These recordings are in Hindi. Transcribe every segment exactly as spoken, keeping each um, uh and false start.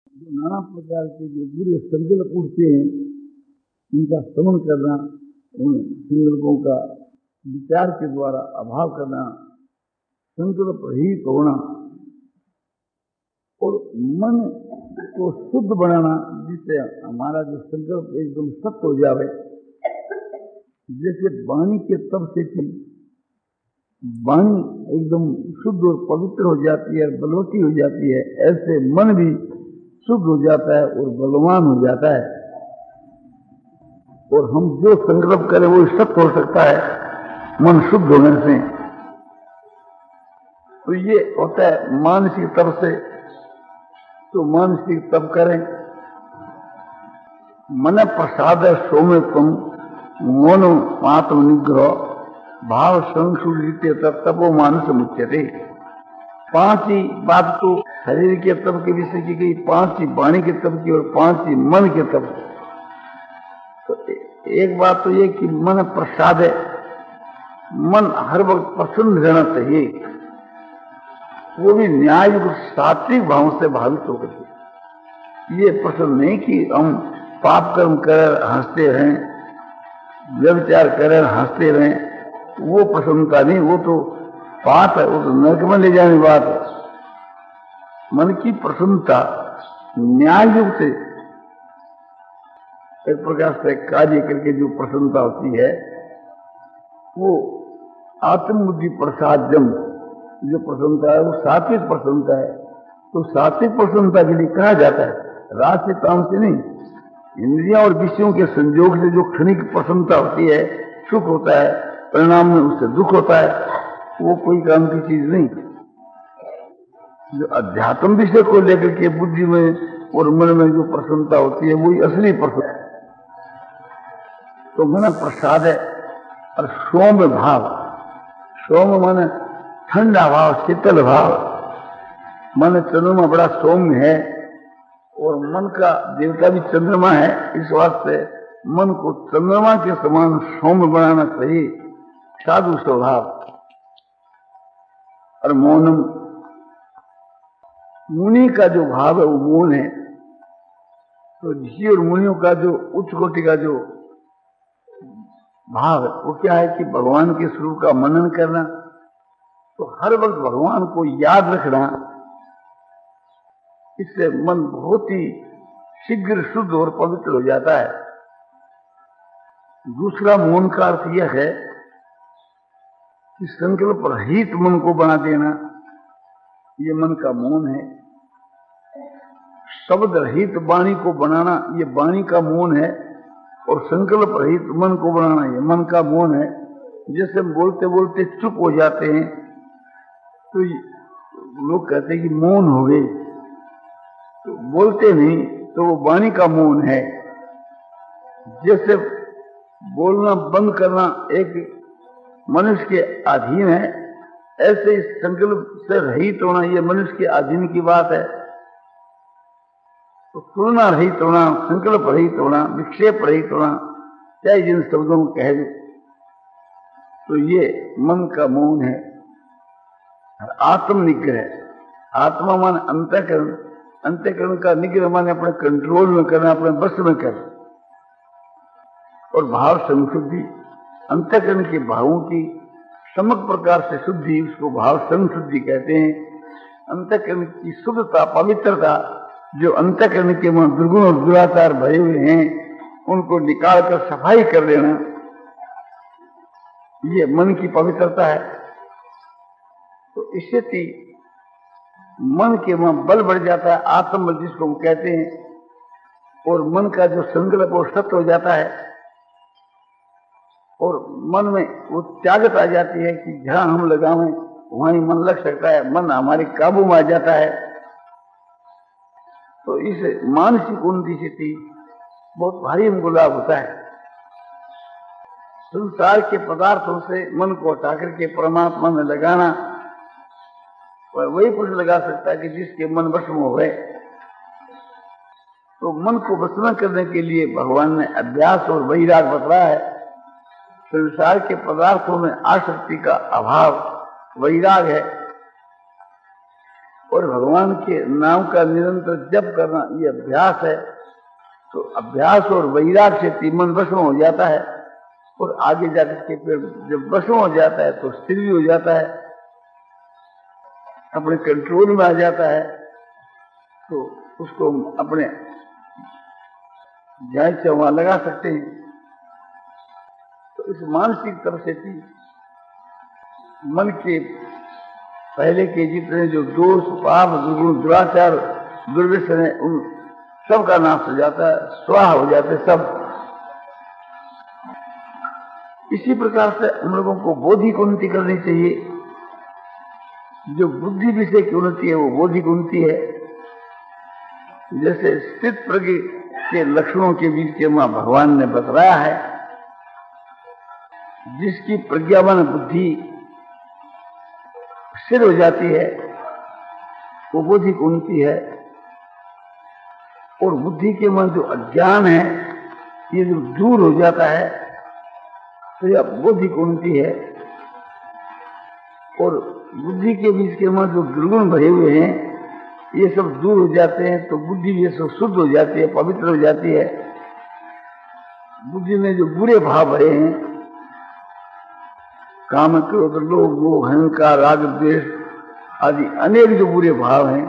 जो नाना प्रकार के जो बुरे संकल्प उठते हैं उनका श्रवण करना, उन संकल्पों का विचार के द्वारा अभाव करना, संकल्प रहित होना और मन को शुद्ध बनाना, जिससे हमारा जो संकल्प एकदम सत्य हो जावे। जैसे वाणी के तप से थी वाणी एकदम शुद्ध और पवित्र हो जाती है, बलवती हो जाती है, ऐसे मन भी शुद्ध हो जाता है और बलवान हो जाता है। और हम जो संकल्प करें वो सत्य हो सकता है मन शुद्ध होने से। तो ये होता है मानसिक तप से। तो मानसिक तप करें। मन प्रसाद सौम्य तुम मोनो आत्म निग्रह भाव संशुद्धिते तब तपो मानस मुच्यते। पांच ही बात तो शरीर के तप के विषय की गई, पांच ही वाणी के तप की और पांच ही मन के तप। तो एक बात तो ये कि मन प्रसाद है, मन हर वक्त प्रसन्न रहना चाहिए, वो भी न्याय सात्विक भाव से भावित होकर। ये प्रसन्न नहीं कि हम पाप कर्म कर हंसते रहें, व्यभिचार करें हंसते रहें, वो प्रसन्नता नहीं, वो तो पाप है, वो तो नरक में ले जाने बात है। मन की प्रसन्नता न्याय युग से एक प्रकार से कार्य करके जो प्रसन्नता होती है वो आत्मबुद्धि प्रसादम जो प्रसन्नता है वो सात्विक प्रसन्नता है। तो सात्विक प्रसन्नता के लिए कहा जाता है राज से काम से नहीं, इंद्रियां और विषयों के संयोग से जो क्षणिक प्रसन्नता होती है, सुख होता है, परिणाम में उससे दुख होता है, वो कोई काम की चीज नहीं। जो अध्यात्म विषय को लेकर के बुद्धि में और मन में जो प्रसन्नता होती है वही असली प्रसन्नता। तो मन प्रसाद है। और सौम्य भाव, सौम्य माने ठंडा भाव, शीतल भाव। मन चंद्रमा बड़ा सौम्य है और मन का देवता भी चंद्रमा है, इस वास्ते मन को चंद्रमा के समान सौम्य बनाना चाहिए, साधु स्वभाव। और मौनम, मुनि का जो भाव है वो मौन है। तो ऋषि और मुनियों का जो उच्च कोटि का जो भाव है वो क्या है कि भगवान के स्वरूप का मनन करना। तो हर वक्त भगवान को याद रखना, इससे मन बहुत ही शीघ्र शुद्ध और पवित्र हो जाता है। दूसरा मौन का अर्थ यह है कि संकल्प रहित मन को बना देना, ये मन का मौन है। शब्द रहित वाणी को बनाना, ये वाणी का मौन है। और संकल्प रहित मन को बनाना, ये मन का मौन है। जैसे हम बोलते बोलते चुप हो जाते हैं तो लोग कहते हैं कि मौन हो गए, तो बोलते नहीं तो वो वाणी का मौन है। जैसे बोलना बंद करना एक मनुष्य के अधीन है, ऐसे इस संकल्प से रहित होना ये मनुष्य के अधीन की बात है। तो तुलना रहित होना, संकल्प रहित होना, विक्षेप रहित होना, चाहे जिन शब्दों को कह दे, तो ये मन का मौन है। आत्म निग्रह, आत्मा मान अंतःकरण, अंतःकरण का निग्रह माने अपने कंट्रोल में करना, अपने बस में करना। और भाव संशुद्धि, अंतःकरण के भावों की समग्र प्रकार से शुद्धि, उसको भाव संशुद्धि कहते हैं। अंतःकरण की शुद्धता, पवित्रता, जो अंतःकरण के मन दुर्गुण और दुराचार भरे हुए हैं उनको निकाल कर सफाई कर देना, ये मन की पवित्रता है। तो इससे थी मन के वहां बल बढ़ जाता है, आत्मबल जिसको हम कहते हैं। और मन का जो संकल्प वो सत्य हो जाता है और मन में वो त्यागत आ जाती है कि जहां हम लगावें वहां ही मन लग सकता है, मन हमारे काबू में आ जाता है। तो इस मानसिक उन्नति से थी बहुत भारी हमको लाभ होता है। संसार के पदार्थों से मन को हटा करके परमात्मा में लगाना, और वही पुरुष लगा सकता है कि जिसके मन वश में हो गए। तो मन को वश में करने के लिए भगवान ने अभ्यास और वैराग बतलाया है। संसार के पदार्थों में आसक्ति का अभाव वैराग है। और भगवान भगवान के नाम का निरंतर जप करना ये अभ्यास है। तो अभ्यास और वैराग्य से मन वश हो जाता है और आगे जाकर के फिर जब वश हो जाता है तो स्थिर भी हो जाता है, अपने कंट्रोल में आ जाता है। तो उसको हम अपने जायज से वहां लगा सकते हैं। तो इस मानसिक तरफ से भी मन के पहले के जितने जो दोष, पाप, दुर्गुण, दुराचार, दुर्व्यसन है, उन सब का नाश हो जाता है, स्वाहा हो जाते सब। इसी प्रकार से हम लोगों को बौद्धिक उन्नति करनी चाहिए। जो बुद्धि विषय की उन्नति है वो बौद्धिक उन्नति है। जैसे स्थित प्रज्ञ के लक्षणों के बीच के मां भगवान ने बतलाया है, जिसकी प्रज्ञावान बुद्धि स्थिर हो जाती है वो बौद्धिक उन्नति है। और बुद्धि के मन जो अज्ञान है ये जो दूर हो जाता है तो यह बौद्धिक उन्नति है। और बुद्धि के बीच के मन जो दुर्गुण भरे हुए हैं ये सब दूर हो जाते हैं तो बुद्धि ये सब शुद्ध हो जाती है, पवित्र हो जाती है। बुद्धि में जो बुरे भाव भरे हैं, काम, क्रोध, लोभ, मोह, अहंकार, राग, द्वेष आदि अनेक जो बुरे भाव हैं,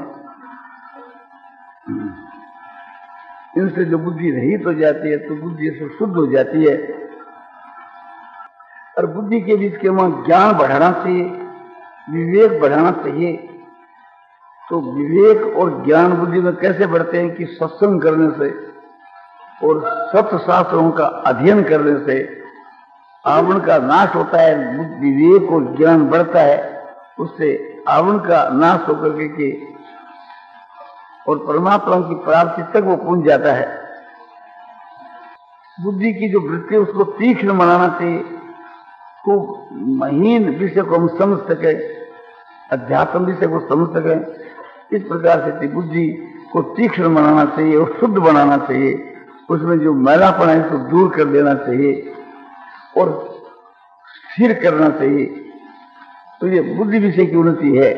इनसे जो बुद्धि रहित हो जाती है तो बुद्धि से शुद्ध हो जाती है। और बुद्धि के बीच के वहां ज्ञान बढ़ाना चाहिए, विवेक बढ़ाना चाहिए। तो विवेक और ज्ञान बुद्धि में कैसे बढ़ते हैं कि सत्संग करने से और सत्य शास्त्रों का अध्ययन करने से आवरण का नाश होता है, विवेक और ज्ञान बढ़ता है। उससे आवरण का नाश होकर के, के और परमात्मा की प्राप्ति तक वो पहुंच जाता है। बुद्धि की जो वृत्ति उसको तीक्ष्ण बनाना चाहिए, खूब महीन विषय को हम समझ सके, अध्यात्म विषय को समझ सके। इस प्रकार से बुद्धि को तीक्ष्ण बनाना चाहिए और शुद्ध बनाना चाहिए। उसमें जो मैलापन है उसको दूर कर देना चाहिए और स्थिर करना चाहिए। तो ये बुद्धि विषय की उन्नति है।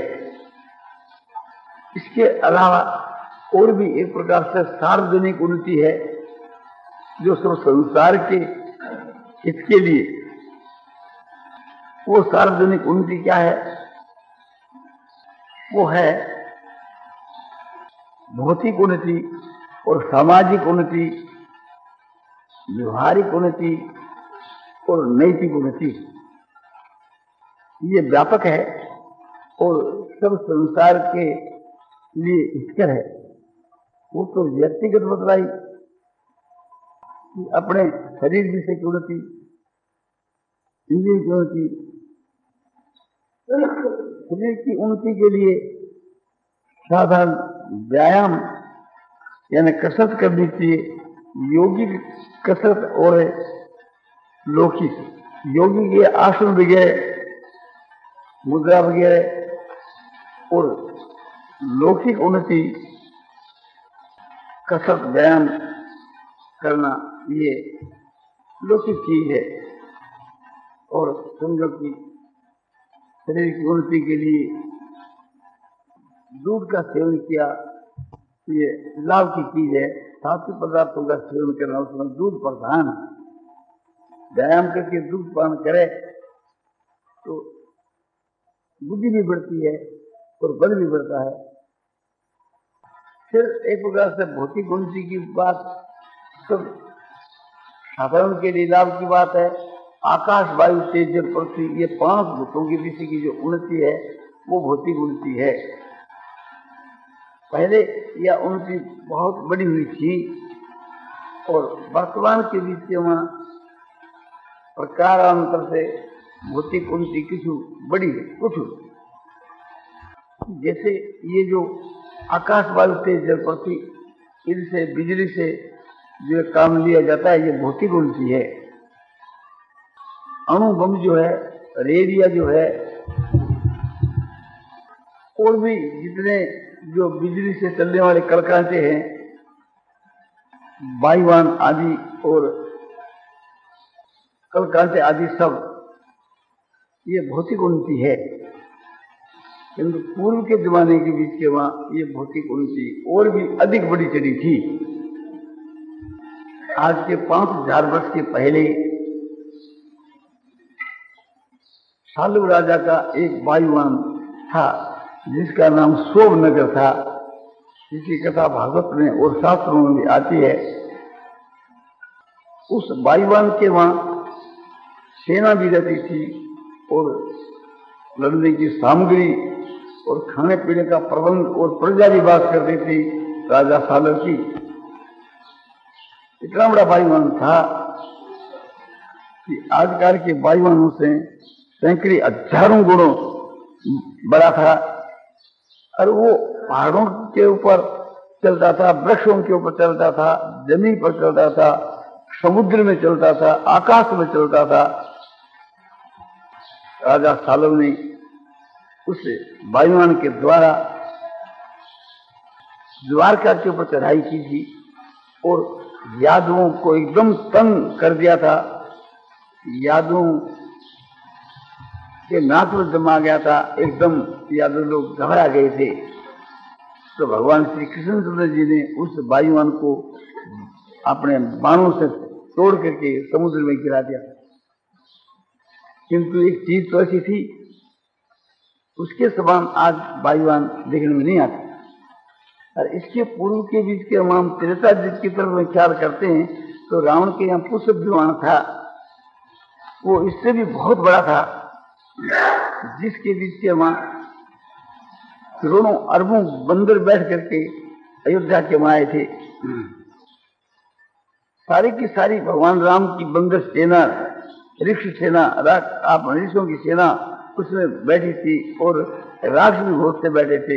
इसके अलावा और भी एक प्रकार से सार्वजनिक उन्नति है जो सब संसार के हित के लिए। वो सार्वजनिक उन्नति क्या है? वो है भौतिक उन्नति और सामाजिक उन्नति, व्यवहारिक उन्नति और नैतिक उन्नति। ये व्यापक है और सब संसार के लिए हितकर है। वो तो व्यक्तिगत बतलाई कि अपने शरीर विषय की उन्नति, इंद्रिय की उन्नति, शरीर की उन्नति के लिए साधारण व्यायाम यानी कसरत करनी चाहिए। योगिक कसरत और लौकिक। योगी के आसन वगैरह, मुद्रा वगैरह और लौकिक उन्नति कसरत व्यायाम करना ये लौकिक चीज है। और समझो कि शरीर की उन्नति के लिए दूध का सेवन किया तो ये लाभ की चीज है। सात्विक पदार्थों का सेवन करना, उसमें दूध प्रधान। व्यायाम करके दूध पान करे तो बुद्धि भी बढ़ती है और बल भी बढ़ता है। फिर एक प्रकार से भौतिक उन्नति की बात सब साधारण के लिए लाभ की बात है। आकाश, वायु, तेज, जल, पृथ्वी, ये पांच भूतों के विषय की जो उन्नति है वो भौतिक उन्नति है। पहले यह उन्नति बहुत बड़ी हुई थी और वर्तमान के बीच के वहां प्रकारांतर से भौतिक उन्नति कुछ बड़ी है। कुछ जैसे ये जो आकाश, वायु, तेज, जल, पृथ्वी, इनसे बिजली से जो काम लिया जाता है ये भौतिक उन्नति है। अणु बम जो है, रेडिया जो है, और भी जितने जो बिजली से चलने वाले कलकांटे हैं, वायुयान आदि और कलकांटे आदि सब ये भौतिक उन्नति है। किंतु पूर्व के जमाने के बीच के वहां ये भौतिक उन्नति और भी अधिक बड़ी चढ़ी थी। आज के पांच हजार वर्ष के पहले शालू राजा का एक वायुवान था जिसका नाम सोमनगर था, जिसकी कथा भागवत में और शास्त्रों में भी आती है। उस वायुवान के वहां सेना भी रहती थी और लड़ने की सामग्री और खाने पीने का प्रबंध और प्रजा भी बात करती थी राजा सालर की। इतना बड़ा वायुवान था कि आजकल के वायुवानों से सैकड़े हजारों गुणों बड़ा था। और वो पहाड़ों के ऊपर चलता था, वृक्षों के ऊपर चलता था, जमीन पर चलता था, समुद्र में चलता था, आकाश में चलता था। राजा सालव ने उस वायुवान के द्वारा द्वारका के ऊपर चढ़ाई की थी और यादवों को एकदम तंग कर दिया था। यादवों के नाक में दम आ गया था, एकदम यादव लोग घबरा गए थे। तो भगवान श्री कृष्णचंद्र जी ने उस वायुवान को अपने बाणों से तोड़ करके समुद्र में गिरा दिया। किंतु एक चीज तो ऐसी थी, उसके समान आज वायुवान देखने में नहीं आते। और इसके पूर्व के बीच के हम त्रेता युग की तरफ में ख्याल करते हैं तो रावण के यहाँ पुष्प विमान था, वो इससे भी बहुत बड़ा था, जिसके बीच के वहां करोड़ों अरबों बंदर बैठ करके अयोध्या के वहां आए थे। सारी की सारी भगवान राम की बंदर सेना, ऋषि सेना, आप ऋषियों की सेना उसमें बैठी थी और राक्ष भी बहुत से बैठे थे।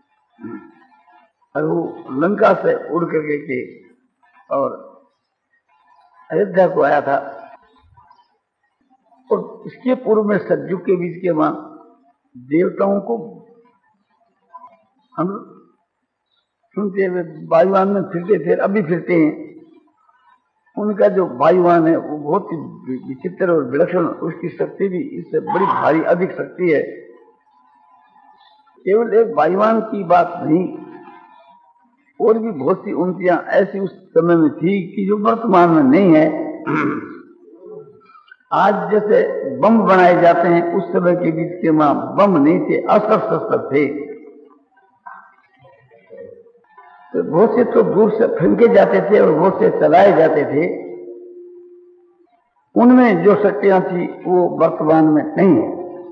और वो लंका से उड़ करके के और अयोध्या को आया था। और इसके पूर्व में सतयुग के बीच के वहां देवताओं को हम सुनते हुए वायुवान में फिरते थे, अभी फिरते हैं। उनका जो वायुवान है वो बहुत ही विचित्र और विलक्षण, उसकी शक्ति भी इससे बड़ी भारी अधिक शक्ति है। केवल एक वायुवान की बात नहीं, और भी बहुत सी उन्नतियां ऐसी उस समय में थी कि जो वर्तमान में नहीं है। आज जैसे बम बनाए जाते हैं, उस समय के बीच के वहां बम नहीं थे, अस्त्र शस्त्र थे। तो बहुत से तो दूर से फेंके जाते थे और बहुत से चलाए जाते थे। उनमें जो शक्तियां थी वो वर्तमान में नहीं है।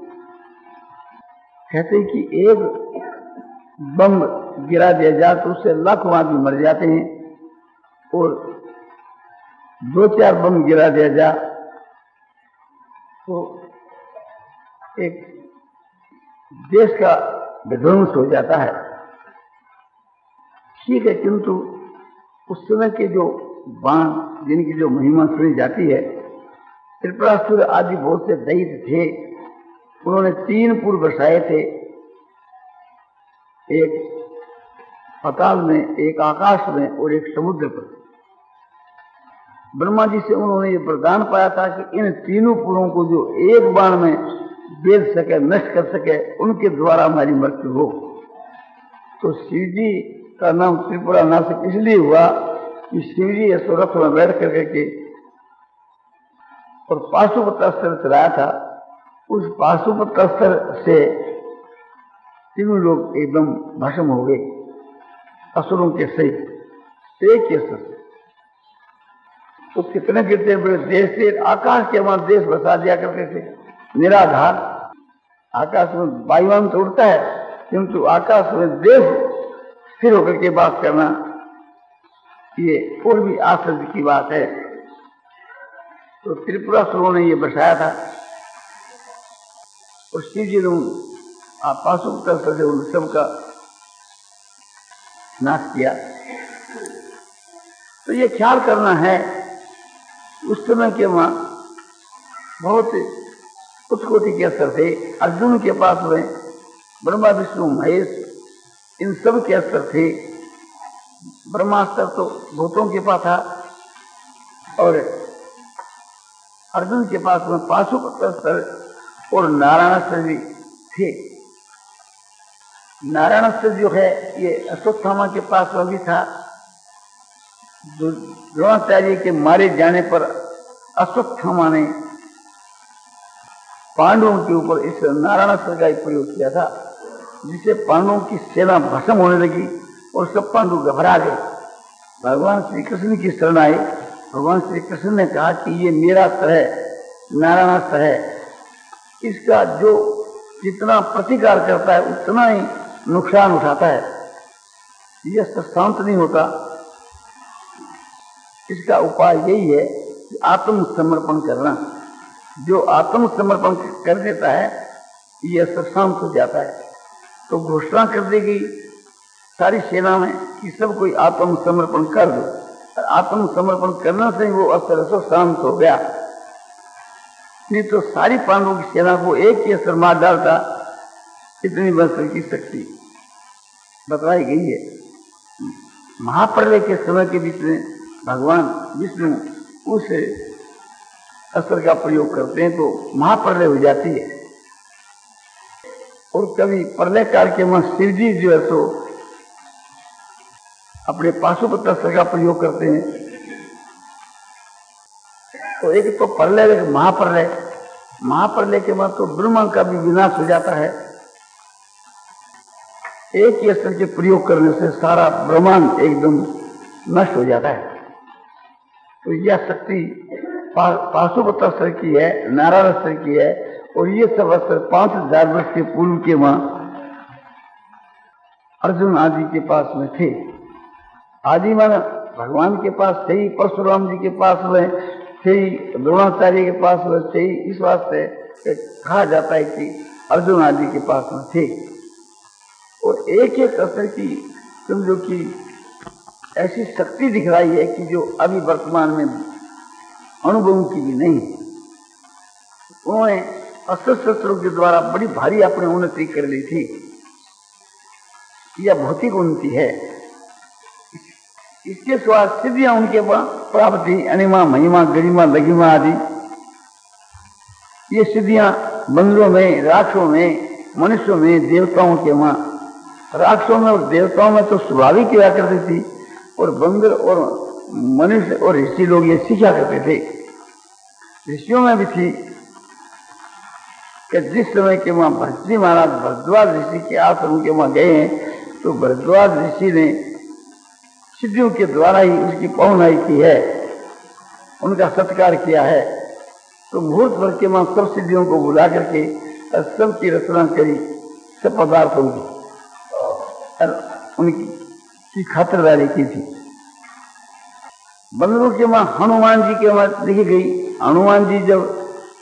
कहते कि एक बम गिरा दिया जाए तो उससे लाखों आदमी मर जाते हैं, और दो चार बम गिरा दिया जाए तो एक देश का विध्वंस हो जाता है। ठीक है, किंतु उस समय के जो बाण जिनकी जो महिमा सुनी जाती है, त्रिपुरासुर आदि बहुत से दैत्य थे, उन्होंने तीन पुर बसाए थे, एक पाताल में, एक आकाश में और एक समुद्र पर। ब्रह्मा जी से उन्होंने ये वरदान पाया था कि इन तीनों पुरों को जो एक बाण में बेच सके, नष्ट कर सके, उनके द्वारा हमारी मृत्यु हो। तो शिव जी का नाम त्रिपुरा नाशक इसलिए हुआ कि शिव जी रथ में बैठ करके के और पाशुपत अस्त्र चलाया था। उस पाशुपत अस्त्र से तीनों लोग एकदम भस्म हो गए, असुरों के सहित एक के साथ। तो कितने कितने बड़े देश थे, आकाश के वहां देश बसा दिया करते थे, निराधार। आकाश में वायुवान तो उड़ता है, किंतु आकाश में देश स्थिर होकर के बात करना, ये और भी आश्चर्य की बात है। तो त्रिपुरासुरों ने ये बसाया था और शिव जी ने पाशुपत से उन सबका नाश किया। तो ये ख्याल करना है, उस समय के वहां बहुत उच्च कोटि के अस्त्र थे। अर्जुन के पास में ब्रह्मा विष्णु महेश इन सब के अस्त्र थे। ब्रह्मास्त्र तो भूतों के पास था और अर्जुन के पास में पाशुपत अस्त्र और नारायणास्त्र भी थे। नारायण अस्त्र जो है ये अश्वत्थामा के पास वह भी था। द्रोणाचार्य के मारे जाने पर अश्वत्थामा ने पांडवों के ऊपर इस नारायण अस्त्र का प्रयोग किया था, जिससे पांडवों की सेना भस्म होने लगी और सब पांडव घबरा गए। भगवान श्री कृष्ण की शरण आए। भगवान श्री कृष्ण ने कहा कि ये मेरा अस्त्र है, नारायण अस्त्र है, इसका जो जितना प्रतिकार करता है उतना ही नुकसान उठाता है, ये अस्त्र शांत नहीं होता। इसका उपाय यही है कि आत्मसमर्पण करना। जो आत्मसमर्पण कर देता है ये अस्त्र शांत हो जाता है। तो घोषणा कर दी गई सारी सेना में कि सब कोई आत्मसमर्पण कर दो। आत्मसमर्पण करने से ही वो अस्त्र से शांत हो गया। नहीं तो सारी पांडवों की सेना को एक ही अस्त्र मार डालता। इतनी वस्त्र की शक्ति बतलाई गई है। महाप्रलय के समय के बीच में भगवान विष्णु उस अस्त्र का प्रयोग करते हैं तो महाप्रलय हो जाती है। और कभी प्रलय काल के वहां शिव जी जो है तो अपने पाशुपत अस्त्र का प्रयोग करते हैं। तो एक तो प्रलय, एक महाप्रलय। महाप्रलय के बाद तो ब्रह्मांड का भी विनाश हो जाता है। एक ही अस्त्र के प्रयोग करने से सारा ब्रह्मांड एकदम नष्ट हो जाता है। तो यह शक्ति पा, पाशुपत अस्त्र की है, नारायण अस्त्र की है। और ये सब अस्त्र पांच हजार वर्ष के पूर्व के वहां अर्जुन आदि के पास में थे। आदि मान भगवान के पास थे ही, परशुराम जी के पास में थे ही, द्रोणाचार्य के पास में थे ही। इस वास्ते कहा जाता है कि अर्जुन आदि के पास में थे। और एक एक अस्त्र की समझो कि ऐसी शक्ति दिखलाई है कि जो अभी वर्तमान में अनुभव की भी नहीं। उन्होंने अस्त्र शस्त्रों के द्वारा बड़ी भारी अपनी उन्नति कर ली थी। यह भौतिक उन्नति है। इसके सिवा सिद्धियां उनके प्राप्त थी, अनिमा, महिमा, गरिमा, लघिमा आदि। ये सिद्धियां बंदरों में, राक्षसों में, मनुष्यों में, देवताओं के वहां। राक्षसों में और देवताओं में तो स्वाभाविक किया करती थी, और बंदर और मनुष्य और ऋषि लोग ये सीखा करते थे। ऋषियों में भी थी कि जिस समय के वहां भरतजी महाराज भरद्वाज ऋषि के आश्रम के वहां गए हैं तो भरद्वाज ऋषि ने सिद्धियों के द्वारा ही उसकी पहुनाई की है, उनका सत्कार किया है। तो मुहूर्त भर के वहां सब सिद्धियों को बुला करके सबकी रचना करी, सब पदार्थों की उनकी की खातिरदारी की थी। बंदरों के वहां हनुमान जी के वहां लिखी गई। हनुमान जी जब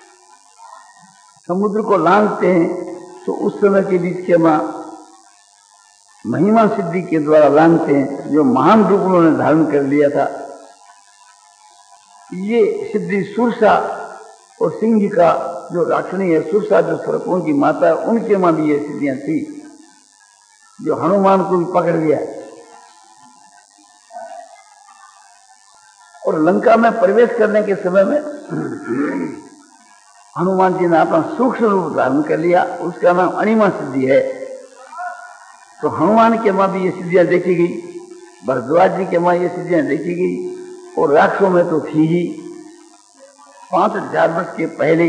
समुद्र को लांघते हैं तो उस समय के बीच के वहां महिमा सिद्धि के द्वारा लांघते हैं, जो महान रूप उन्होंने धारण कर लिया था। ये सिद्धि सुरसा और सिंह का जो राक्षणी है, सुरसा जो सर्पों की माता है, उनके वहां भी ये सिद्धियां थी, जो हनुमान को भी पकड़ लिया। और लंका में प्रवेश करने के समय में हनुमान जी ने अपना सूक्ष्म रूप धारण कर लिया, उसका नाम अनिमा सिद्धि है। तो हनुमान के वहां भी ये सिद्धियां देखी गई, भरद्वाज जी के वहां ये सिद्धियां देखी गई, और राक्षसों में तो थी ही। पांच हजार वर्ष के पहले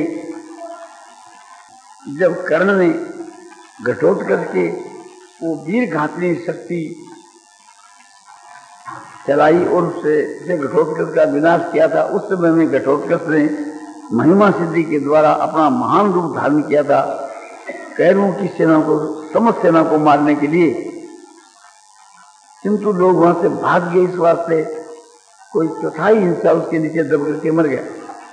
जब कर्ण ने घटोत्कच के वो वीर घातनी शक्ति चलाई और उससे घटोत्कच का विनाश किया था, उस समय में घटोत्कच ने महिमा सिद्धि के द्वारा अपना महान रूप धारण किया था, कैरवों की सेना को, समस्त सेना को मारने के लिए। किंतु लोग वहां से भाग गए, इस वास्ते कोई चौथाई हिंसा उसके नीचे दब करके मर गया।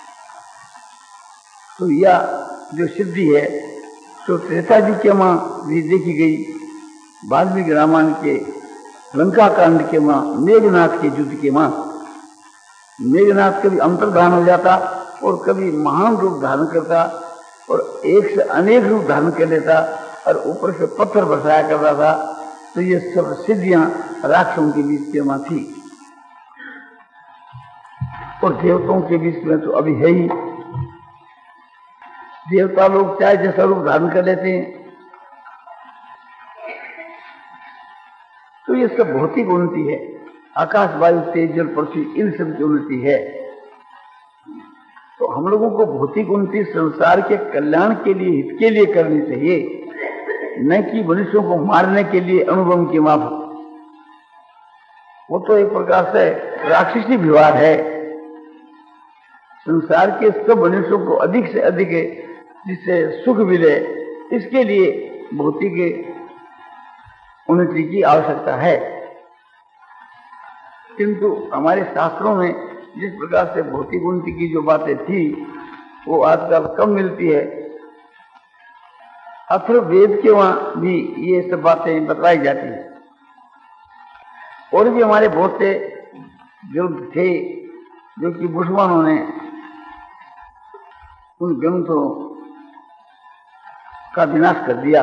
तो यह जो सिद्धि है तो त्रेता जी के वहां भी देखी गई। वाल्मीकि रामायण के लंका कांड के वहां, मेघनाथ के युद्ध के वहां, मेघनाथ कभी अंतर्धान हो जाता और कभी महान रूप धारण करता और एक से अनेक रूप धारण कर लेता और ऊपर से पत्थर बरसाया करता था। तो ये सब सिद्धियां राक्षसों के बीच के वहां थी, और देवताओं के बीच में तो अभी है ही। देवता लोग चाहे जैसा रूप धारण कर लेते हैं, तो ये सब भौतिक उन्नति है। आकाश, वायु, तेज, जल, पृथ्वी, इन सब की उन्नति है। तो हम लोगों को भौतिक उन्नति संसार के कल्याण के लिए, हित के लिए करनी चाहिए, न कि मनुष्यों को मारने के लिए अनुभव के माफक। वो तो एक प्रकार से राक्षसी व्यवहार है। संसार के सब मनुष्यों को अधिक से अधिक जिससे सुख मिले, इसके लिए भौतिक उन्नति की आवश्यकता है। किंतु हमारे शास्त्रों में जिस प्रकार से भौतिक उन्नति की जो बातें थी वो आजकल कम मिलती है। अथर्ववेद के वहां भी ये सब बातें बताई जाती हैं। और भी हमारे बहुत से ग्रंथ थे जो कि मुसलमानों ने उन ग्रंथों का विनाश कर दिया।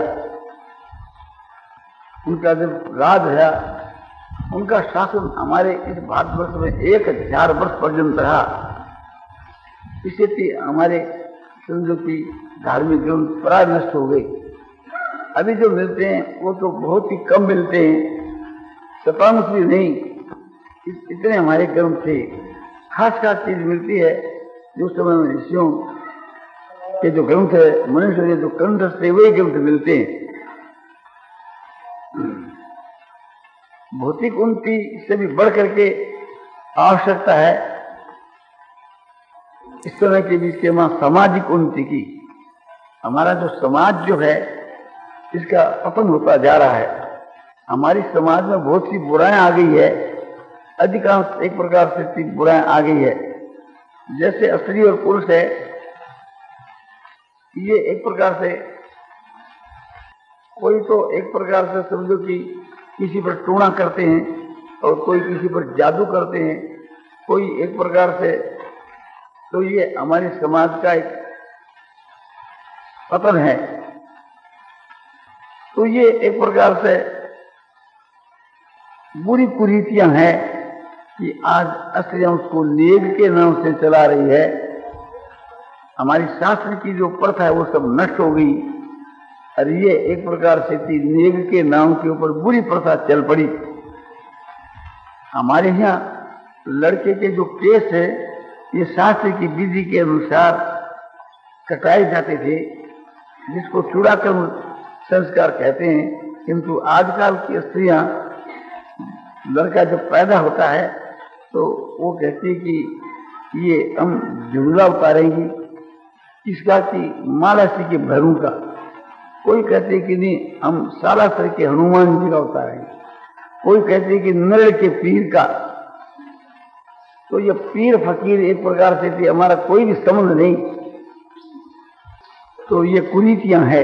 उनका जब राज है, उनका शासन हमारे इस भारतवर्ष में एक हजार वर्ष पर्यंत रहा। इससे भी हमारे समझो कि धार्मिक ग्रंथ प्राय नष्ट हो गए। अभी जो मिलते हैं वो तो बहुत ही कम मिलते हैं, शतांश भी नहीं। इतने हमारे ग्रंथ थे। खास खास चीज मिलती है जो समय में ऋषियों के जो ग्रंथ है, मनुष्य के जो कंठस्थ थे वही ग्रंथ मिलते हैं। भौतिक उन्नति से भी बढ़ करके आवश्यकता है इस समय के बीच के वहां सामाजिक उन्नति की। हमारा जो समाज जो है इसका पतन होता जा रहा है। हमारी समाज में बहुत सी बुराइयां आ गई है, अधिकांश एक प्रकार से बुराइयां आ गई है। जैसे स्त्री और पुरुष है, ये एक प्रकार से कोई तो एक प्रकार से समझो कि किसी पर टूणा करते हैं और कोई किसी पर जादू करते हैं, कोई एक प्रकार से। तो ये हमारी समाज का एक पतन है। तो ये एक प्रकार से बुरी कुरीतियां हैं कि आज स्त्रियां उसको नेग के नाम से चला रही है। हमारी शास्त्र की जो प्रथा है वो सब नष्ट हो गई और ये एक प्रकार से नेग के नाम के ऊपर बुरी प्रथा चल पड़ी। हमारे यहाँ लड़के के जो केस है ये शास्त्र की विधि के अनुसार कटाए जाते थे, जिसको चूड़ाकर्म संस्कार कहते हैं। किंतु आजकल की स्त्रियां, लड़का जब पैदा होता है तो वो कहती है कि ये हम झुमला उतारेंगी, किसका कि मालासी के भैरू का। कोई कहते कि नहीं हम सालासर के हनुमान जी का उतारेंगे, कोई कहते कि नरड़ के पीर का। तो ये पीर फकीर एक प्रकार से थी, हमारा कोई भी संबंध नहीं। तो ये कुरीतियां हैं।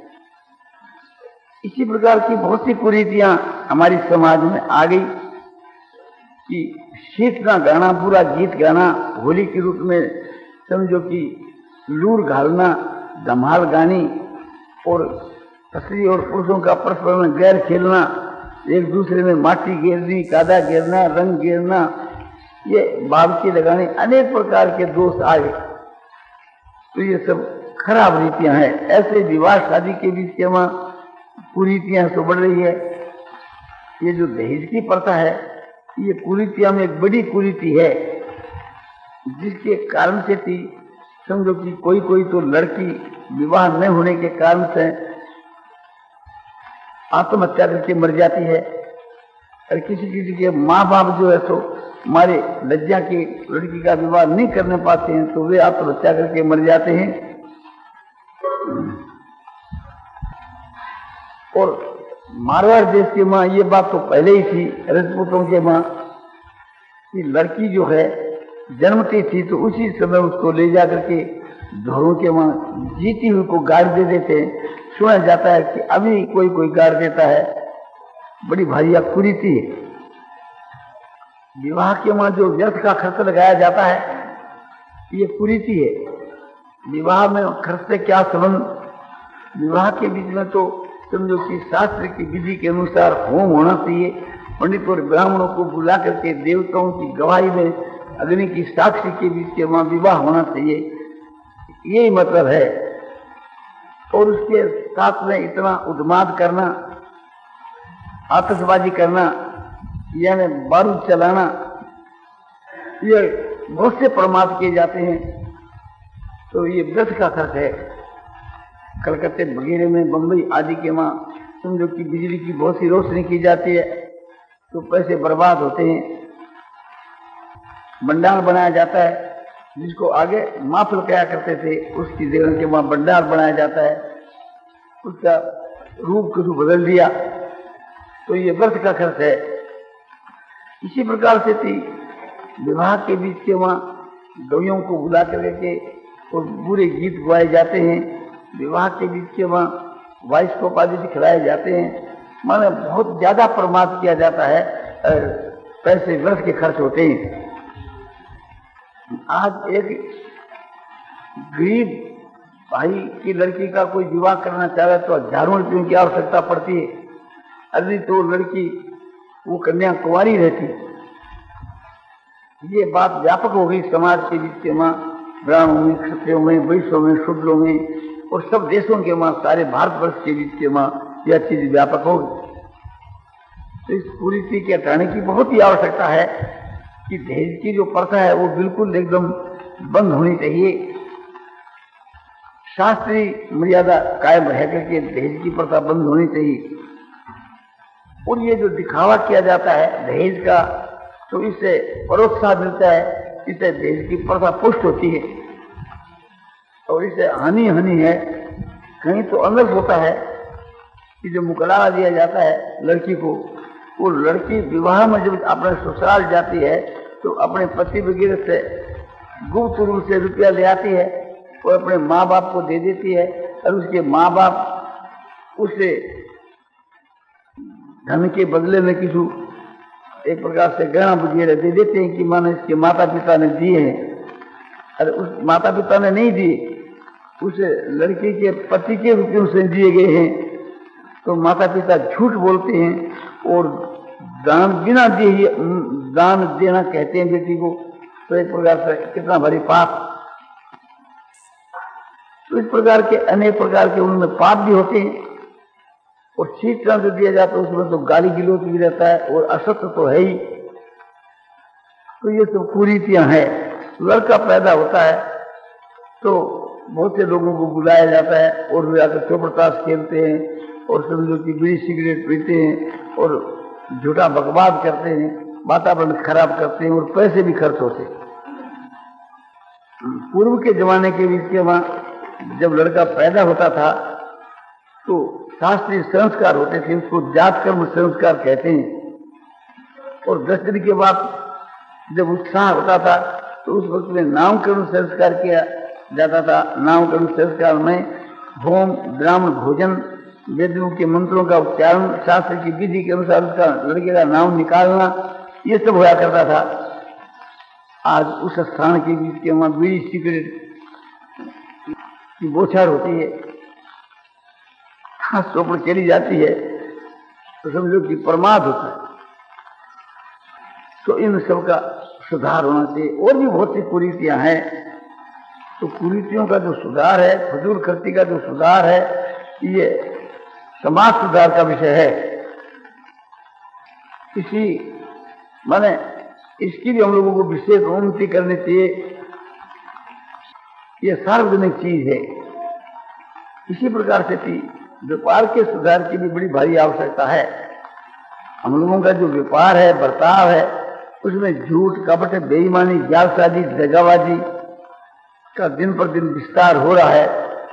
इसी प्रकार की बहुत सी कुरीतियां हमारी समाज में आ गई कि शीतना गाना, पूरा गीत गाना, होली के रूप में समझो कि लूर घालना, धमाल गानी और स्त्री और पुरुषों का परस्पर में गैर खेलना, एक दूसरे में माटी गिरनी, कादा गिरना, रंग गिरना, ये बाबची लगाने, अनेक प्रकार के दोष आ गए। तो ये सब खराब रीतियां हैं। ऐसे विवाह शादी के बीच के वहां कुरीतियां तो बढ़ रही है। ये जो दहेज की प्रथा है ये कुरीतियां में एक बड़ी कुरीति है, जिसके कारण से थी समझो कि कोई कोई तो लड़की विवाह न होने के कारण से आत्महत्या करके मर जाती है। और किसी किसी के माँ बाप जो है तो हमारे लज्जा की लड़की का विवाह नहीं करने पाते हैं तो वे आत्महत्या करके मर जाते हैं। और मारवाड़ देश के माँ ये बात तो पहले ही थी, राजपूतों के माँ, कि लड़की जो है जन्मती थी तो उसी समय उसको ले जाकर के धोरों के माँ जीती हुई को गाड़ दे देते हैं। सुना जाता है कि अभी कोई कोई गाड़ देता है। बड़ी भारी कुरीति है। विवाह के माँ जो व्यर्थ का खर्च लगाया जाता है ये कुरीति है। विवाह में खर्च से क्या संबंध? विवाह के बीच में तो समझो कि शास्त्र की विधि के अनुसार होम होना चाहिए। पंडित और ब्राह्मणों को बुला करके देवताओं की गवाही में अग्नि की साक्षी के बीच के वहां विवाह होना चाहिए, यही मतलब है। और उसके साथ में इतना उन्माद करना आतिशबाजी करना, यानी बारूद चलाना, ये बहुत से प्रमाद किए जाते हैं। तो ये व्यर्थ का खर्च है। कलकत्ते वगैरह में, बंबई आदि के वहाँ समझो कि बिजली की बहुत सी रोशनी की जाती है, तो पैसे बर्बाद होते हैं। भंडार बनाया जाता है, जिसको आगे माफल कहा करते थे, उसकी जगह के वहाँ भंडार बनाया जाता है, उसका रूप कुछ बदल दिया, तो ये व्यर्थ का खर्च है। इसी प्रकार से थी विवाह के बीच के वहाँ गवियों को बुला कर के और बुरे गीत गवाए जाते हैं। विवाह के बीच के वहाँ वाइस्कोप आदि दिखलाए जाते हैं। माने बहुत ज्यादा प्रमाद किया जाता है, पैसे व्यर्थ के खर्च होते हैं। आज एक गरीब भाई की लड़की का कोई विवाह करना चाहे तो हजारों रुपयों की आवश्यकता पड़ती है। अभी तो लड़की वो कन्या कुंवारी रहती। ये बात व्यापक हो गई समाज के बीच के वहाँ, ब्राह्मणों में, क्षत्रियों में, वैश्यों में, शूद्रों में और सब देशों के वहाँ, सारे भारतवर्ष के बीच के वहाँ यह चीज व्यापक हो गई। तो इस कुरीति के हटाने की बहुत ही आवश्यकता है कि दहेज की जो प्रथा है वो बिल्कुल एकदम बंद होनी चाहिए। शास्त्रीय मर्यादा कायम रह करके दहेज की प्रथा बंद होनी चाहिए। और ये जो दिखावा किया जाता है दहेज का, तो इससे प्रोत्साहन मिलता है, इससे दहेज की प्रथा पुष्ट होती है और इससे हानि हानि है। कहीं तो अंदर होता है कि जो मुकलावा दिया जाता है लड़की को, वो लड़की विवाह में जब अपने ससुराल जाती है तो अपने पति वगैरह से गुप्त रूप से रुपया ले आती है और अपने माँ बाप को दे देती है, और उसके माँ बाप उसे धन के बदले में किसी एक प्रकार से गहना वगैरह दे देते हैं कि मानो इसके माता पिता ने दिए हैं। अरे उस माता पिता ने नहीं दिए, उस लड़की के पति के रुपयों से दिए गए हैं। तो माता पिता झूठ बोलते हैं और दान बिना दिए दान देना कहते हैं बेटी को, तो एक प्रकार से कितना भारी पाप। तो इस प्रकार के अनेक प्रकार के उनमें पाप भी होते हैं। और शिक्षा जो दिया जाता है उसमें तो गाली गिलोच भी रहता है और असत्य तो है ही। तो ये सब कुरीतियां हैं। लड़का पैदा होता है तो बहुत से लोगों को बुलाया जाता है और वे आकर चौपड़ताश खेलते हैं और समझो कि बीड़ी सिगरेट पीते हैं और झूठा बकवाद करते हैं, वातावरण खराब करते हैं और पैसे भी खर्च होते हैं। पूर्व के जमाने के बीच के वहां जब लड़का पैदा होता था तो शास्त्रीय संस्कार होते थे, उसको जात कर्म संस्कार कहते हैं। और दस दिन के बाद जब उत्साह होता था तो उस वक्त में नामकरण संस्कार किया जाता था। नामकरण संस्कार में होम, ब्राह्मण भोजन, वेदों के मंत्रों का उच्चारण, शास्त्र की विधि के अनुसार उसका लड़के का नाम निकालना, ये सब होया करता था। आज उस स्थान के बीच के वहां बीड़ी सिगरेट की बौछार होती है, चौपड़ चली जाती है, तो समझो कि प्रमाद होता है। तो इन सब का सुधार होना चाहिए। और भी बहुत सी कुरीतियां हैं, तो कुरीतियों का जो सुधार है, फजूल खर्ची का जो सुधार है, ये समाज सुधार का विषय है। इसी माने इसकी भी हम लोगों को विशेष उन्नति करनी चाहिए। ये सार्वजनिक चीज है। इसी प्रकार से थी व्यापार के सुधार की भी बड़ी भारी आवश्यकता है। हम लोगों का जो व्यापार है, बर्ताव है, उसमें झूठ, कपट, बेईमानी, जालसाजी, दगाबाजी का दिन पर दिन विस्तार हो रहा है।